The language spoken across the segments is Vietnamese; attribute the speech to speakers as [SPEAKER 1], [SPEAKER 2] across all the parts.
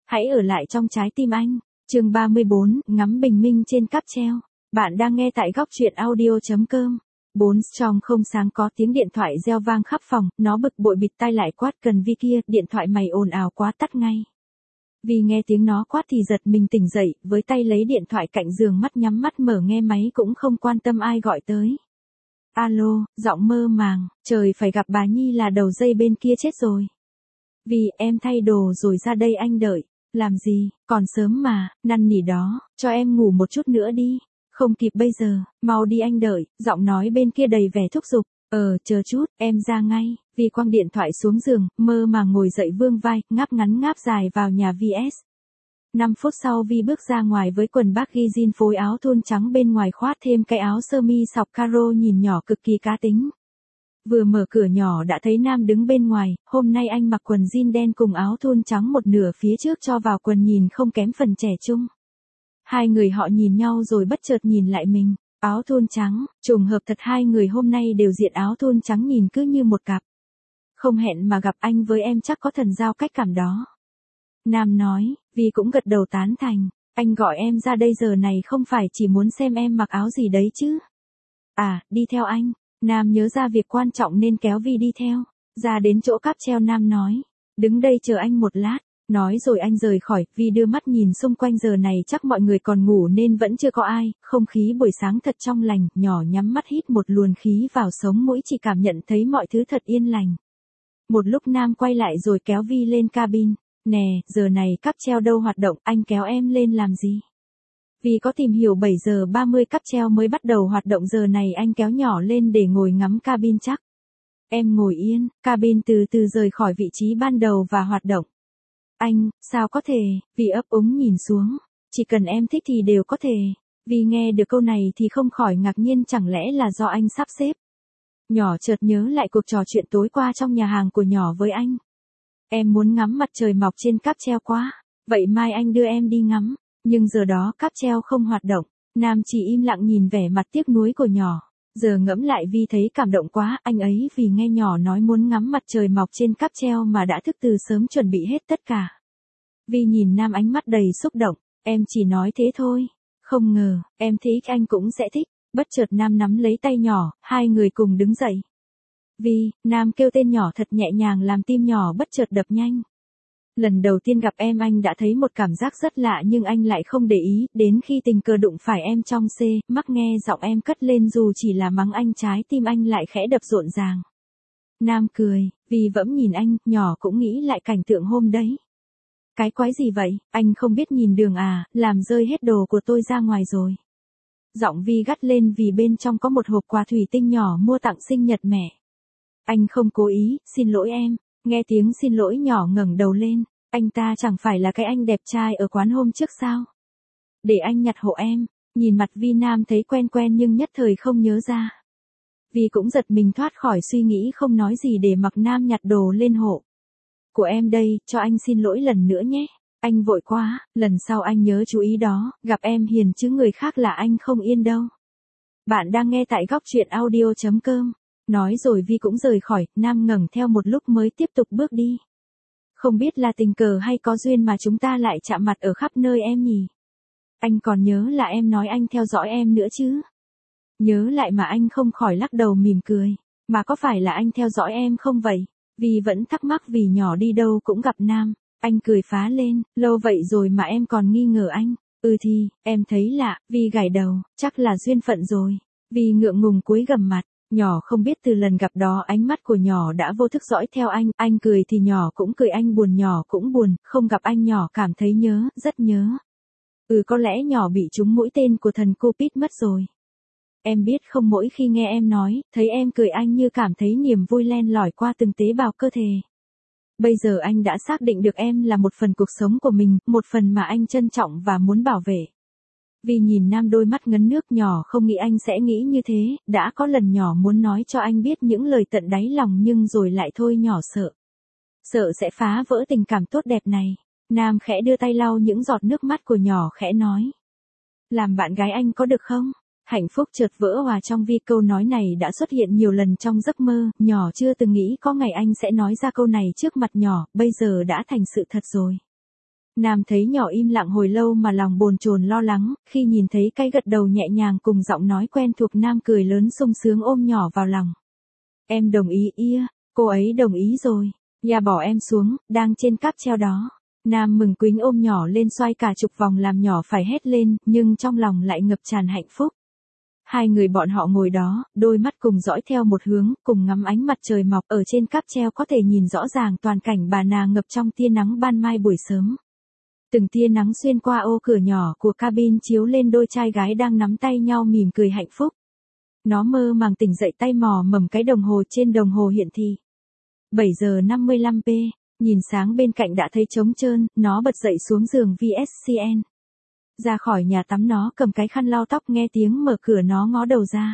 [SPEAKER 1] Hãy ở lại trong trái tim anh. Chương 34, ngắm bình minh trên cáp treo. Bạn đang nghe tại góc truyện audio.com. 4 trong không sáng có tiếng điện thoại reo vang khắp phòng, nó bực bội bịt tai lại quát cần Vi kia, điện thoại mày ồn ào quá tắt ngay. Vi nghe tiếng nó quát thì giật mình tỉnh dậy, với tay lấy điện thoại cạnh giường mắt nhắm mắt mở nghe máy cũng không quan tâm ai gọi tới. Alo, giọng mơ màng, trời phải gặp bà Nhi là đầu dây bên kia chết rồi. Vi, em thay đồ rồi ra đây anh đợi. Làm gì, còn sớm mà, năn nỉ đó, cho em ngủ một chút nữa đi. Không kịp bây giờ, mau đi anh đợi, giọng nói bên kia đầy vẻ thúc giục. Chờ chút, em ra ngay. Vi quăng điện thoại xuống giường, mơ màng ngồi dậy vươn vai, ngáp ngắn ngáp dài vào nhà VS. 5 phút sau Vi bước ra ngoài với quần baggy jean phối áo thun trắng bên ngoài khoác thêm cái áo sơ mi sọc caro nhìn nhỏ cực kỳ cá tính. Vừa mở cửa nhỏ đã thấy Nam đứng bên ngoài, hôm nay anh mặc quần jean đen cùng áo thun trắng một nửa phía trước cho vào quần nhìn không kém phần trẻ trung. Hai người họ nhìn nhau rồi bất chợt nhìn lại mình, áo thun trắng, trùng hợp thật hai người hôm nay đều diện áo thun trắng nhìn cứ như một cặp. Không hẹn mà gặp anh với em chắc có thần giao cách cảm đó. Nam nói, Vi cũng gật đầu tán thành, anh gọi em ra đây giờ này không phải chỉ muốn xem em mặc áo gì đấy chứ. À, đi theo anh. Nam nhớ ra việc quan trọng nên kéo Vi đi theo. Ra đến chỗ cáp treo Nam nói, đứng đây chờ anh một lát. Nói rồi anh rời khỏi, Vi đưa mắt nhìn xung quanh giờ này chắc mọi người còn ngủ nên vẫn chưa có ai, không khí buổi sáng thật trong lành, nhỏ nhắm mắt hít một luồng khí vào sống mũi chỉ cảm nhận thấy mọi thứ thật yên lành. Một lúc Nam quay lại rồi kéo Vi lên cabin, nè, giờ này cáp treo đâu hoạt động, anh kéo em lên làm gì? Vì có tìm hiểu 7 giờ 30 cáp treo mới bắt đầu hoạt động giờ này anh kéo nhỏ lên để ngồi ngắm cabin chắc. Em ngồi yên, cabin từ từ rời khỏi vị trí ban đầu và hoạt động. Anh, sao có thể, Vi ấp úng nhìn xuống, chỉ cần em thích thì đều có thể. Vi nghe được câu này thì không khỏi ngạc nhiên chẳng lẽ là do anh sắp xếp. Nhỏ chợt nhớ lại cuộc trò chuyện tối qua trong nhà hàng của nhỏ với anh. Em muốn ngắm mặt trời mọc trên cáp treo quá, vậy mai anh đưa em đi ngắm. Nhưng giờ đó cáp treo không hoạt động, Nam chỉ im lặng nhìn vẻ mặt tiếc nuối của nhỏ. Giờ ngẫm lại Vi thấy cảm động quá, anh ấy vì nghe nhỏ nói muốn ngắm mặt trời mọc trên cáp treo mà đã thức từ sớm chuẩn bị hết tất cả. Vi nhìn Nam ánh mắt đầy xúc động, em chỉ nói thế thôi. Không ngờ, em thấy anh cũng sẽ thích. Bất chợt Nam nắm lấy tay nhỏ, hai người cùng đứng dậy. Vi, Nam kêu tên nhỏ thật nhẹ nhàng làm tim nhỏ bất chợt đập nhanh. Lần đầu tiên gặp em anh đã thấy một cảm giác rất lạ nhưng anh lại không để ý, đến khi tình cờ đụng phải em trong xe, mắc nghe giọng em cất lên dù chỉ là mắng anh trái tim anh lại khẽ đập rộn ràng. Nam cười, Vi vẫn nhìn anh, nhỏ cũng nghĩ lại cảnh tượng hôm đấy. Cái quái gì vậy, anh không biết nhìn đường à, làm rơi hết đồ của tôi ra ngoài rồi. Giọng Vi gắt lên vì bên trong có một hộp quà thủy tinh nhỏ mua tặng sinh nhật mẹ. Anh không cố ý, xin lỗi em. Nghe tiếng xin lỗi nhỏ ngẩng đầu lên, anh ta chẳng phải là cái anh đẹp trai ở quán hôm trước sao? Để anh nhặt hộ em, nhìn mặt Vi Nam thấy quen quen nhưng nhất thời không nhớ ra. Vi cũng giật mình thoát khỏi suy nghĩ không nói gì để mặc Nam nhặt đồ lên hộ. Của em đây, cho anh xin lỗi lần nữa nhé. Anh vội quá, lần sau anh nhớ chú ý đó, gặp em hiền chứ người khác là anh không yên đâu. Bạn đang nghe tại góc truyện audio.com. Nói rồi Vi cũng rời khỏi, Nam ngẩng theo một lúc mới tiếp tục bước đi. Không biết là tình cờ hay có duyên mà chúng ta lại chạm mặt ở khắp nơi em nhỉ? Anh còn nhớ là em nói anh theo dõi em nữa chứ? Nhớ lại mà anh không khỏi lắc đầu mỉm cười. Mà có phải là anh theo dõi em không vậy? Vi vẫn thắc mắc vì nhỏ đi đâu cũng gặp Nam. Anh cười phá lên, lâu vậy rồi mà em còn nghi ngờ anh. Thì, em thấy lạ, Vi gảy đầu, chắc là duyên phận rồi. Vi ngượng ngùng cúi gằm mặt. Nhỏ không biết từ lần gặp đó ánh mắt của nhỏ đã vô thức dõi theo anh cười thì nhỏ cũng cười, anh buồn nhỏ cũng buồn, không gặp anh nhỏ cảm thấy nhớ, rất nhớ. Có lẽ nhỏ bị trúng mũi tên của thần Cupid mất rồi. Em biết không, mỗi khi nghe em nói, thấy em cười anh như cảm thấy niềm vui len lỏi qua từng tế bào cơ thể. Bây giờ anh đã xác định được em là một phần cuộc sống của mình, một phần mà anh trân trọng và muốn bảo vệ. Vì nhìn Nam đôi mắt ngấn nước, nhỏ không nghĩ anh sẽ nghĩ như thế, đã có lần nhỏ muốn nói cho anh biết những lời tận đáy lòng nhưng rồi lại thôi nhỏ sợ. Sợ sẽ phá vỡ tình cảm tốt đẹp này. Nam khẽ đưa tay lau những giọt nước mắt của nhỏ khẽ nói. Làm bạn gái anh có được không? Hạnh phúc chợt vỡ hòa trong Vi, câu nói này đã xuất hiện nhiều lần trong giấc mơ, nhỏ chưa từng nghĩ có ngày anh sẽ nói ra câu này trước mặt nhỏ, bây giờ đã thành sự thật rồi. Nam thấy nhỏ im lặng hồi lâu mà lòng bồn chồn lo lắng, khi nhìn thấy cái gật đầu nhẹ nhàng cùng giọng nói quen thuộc Nam cười lớn sung sướng ôm nhỏ vào lòng. Em đồng ý ia, cô ấy đồng ý rồi. Ya bỏ em xuống, đang trên cáp treo đó. Nam mừng quính ôm nhỏ lên xoay cả chục vòng làm nhỏ phải hét lên, nhưng trong lòng lại ngập tràn hạnh phúc. Hai người bọn họ ngồi đó, đôi mắt cùng dõi theo một hướng, cùng ngắm ánh mặt trời mọc ở trên cáp treo có thể nhìn rõ ràng toàn cảnh Bà Nà ngập trong tia nắng ban mai buổi sớm. Từng tia nắng xuyên qua ô cửa nhỏ của cabin chiếu lên đôi trai gái đang nắm tay nhau mỉm cười hạnh phúc. Nó mơ màng tỉnh dậy tay mò mầm cái đồng hồ trên đồng hồ hiển thị. 7 giờ 55 p, nhìn sáng bên cạnh đã thấy trống trơn, nó bật dậy xuống giường VSCN. Ra khỏi nhà tắm nó cầm cái khăn lau tóc nghe tiếng mở cửa nó ngó đầu ra.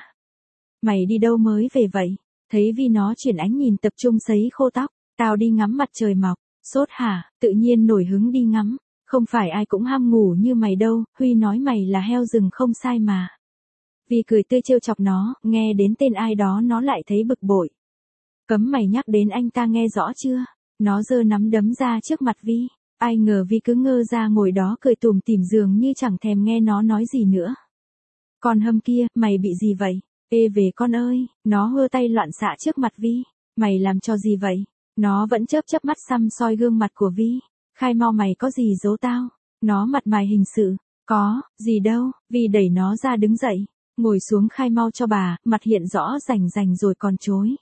[SPEAKER 1] Mày đi đâu mới về vậy? Thấy Vi nó chuyển ánh nhìn tập trung sấy khô tóc. Tao đi ngắm mặt trời mọc. Sốt hả? Tự nhiên nổi hứng đi ngắm. Không phải ai cũng ham ngủ như mày đâu, Huy nói mày là heo rừng không sai mà. Vi cười tươi trêu chọc nó, nghe đến tên ai đó nó lại thấy bực bội. Cấm mày nhắc đến anh ta nghe rõ chưa? Nó giơ nắm đấm ra trước mặt Vi. Ai ngờ Vi cứ ngơ ra ngồi đó cười tủm tỉm dường như chẳng thèm nghe nó nói gì nữa. Con hâm kia, mày bị gì vậy? Ê về con ơi, nó hơ tay loạn xạ trước mặt Vi. Mày làm cho gì vậy? Nó vẫn chớp chớp mắt săm soi gương mặt của Vi. Khai mau mày có gì giấu tao? Nó mặt mày hình sự. Có, gì đâu, Vi đẩy nó ra đứng dậy. Ngồi xuống khai mau cho bà, mặt hiện rõ rành rành rồi còn chối.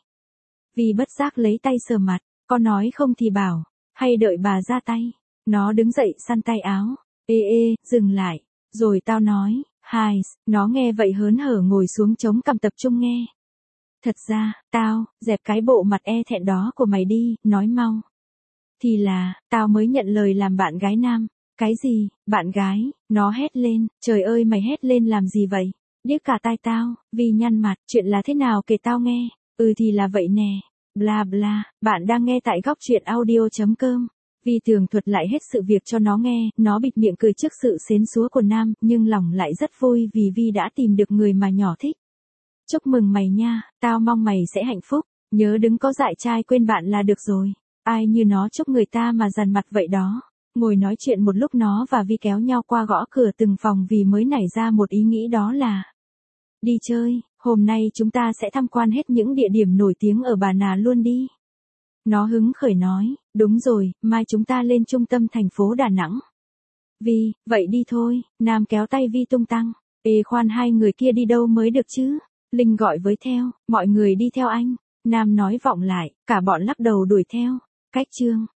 [SPEAKER 1] Vi bất giác lấy tay sờ mặt, con nói không thì bảo, hay đợi bà ra tay. Nó đứng dậy săn tay áo. Ê ê, dừng lại. Rồi tao nói, hai, nó nghe vậy hớn hở ngồi xuống chống cằm tập trung nghe. Thật ra, tao, dẹp cái bộ mặt e thẹn đó của mày đi, nói mau. Thì là, tao mới nhận lời làm bạn gái Nam. Cái gì, bạn gái, nó hét lên, trời ơi mày hét lên làm gì vậy? Điếc cả tai tao, Vi nhăn mặt, chuyện là thế nào kể tao nghe. Thì là vậy nè. Bla bla, bạn đang nghe tại góc truyện audio.com. Vi tường thuật lại hết sự việc cho nó nghe, nó bịt miệng cười trước sự xến xúa của Nam, nhưng lòng lại rất vui vì Vi đã tìm được người mà nhỏ thích. Chúc mừng mày nha, tao mong mày sẽ hạnh phúc, nhớ đừng có dại trai quên bạn là được rồi. Ai như nó chúc người ta mà dằn mặt vậy đó. Ngồi nói chuyện một lúc nó và Vi kéo nhau qua gõ cửa từng phòng vì mới nảy ra một ý nghĩ đó là đi chơi, hôm nay chúng ta sẽ tham quan hết những địa điểm nổi tiếng ở Bà Nà luôn đi. Nó hứng khởi nói, đúng rồi, mai chúng ta lên trung tâm thành phố Đà Nẵng. Vi, vậy đi thôi, Nam kéo tay Vi tung tăng. Ê khoan hai người kia đi đâu mới được chứ? Linh gọi với theo, mọi người đi theo anh. Nam nói vọng lại, cả bọn lắc đầu đuổi theo. Cách chương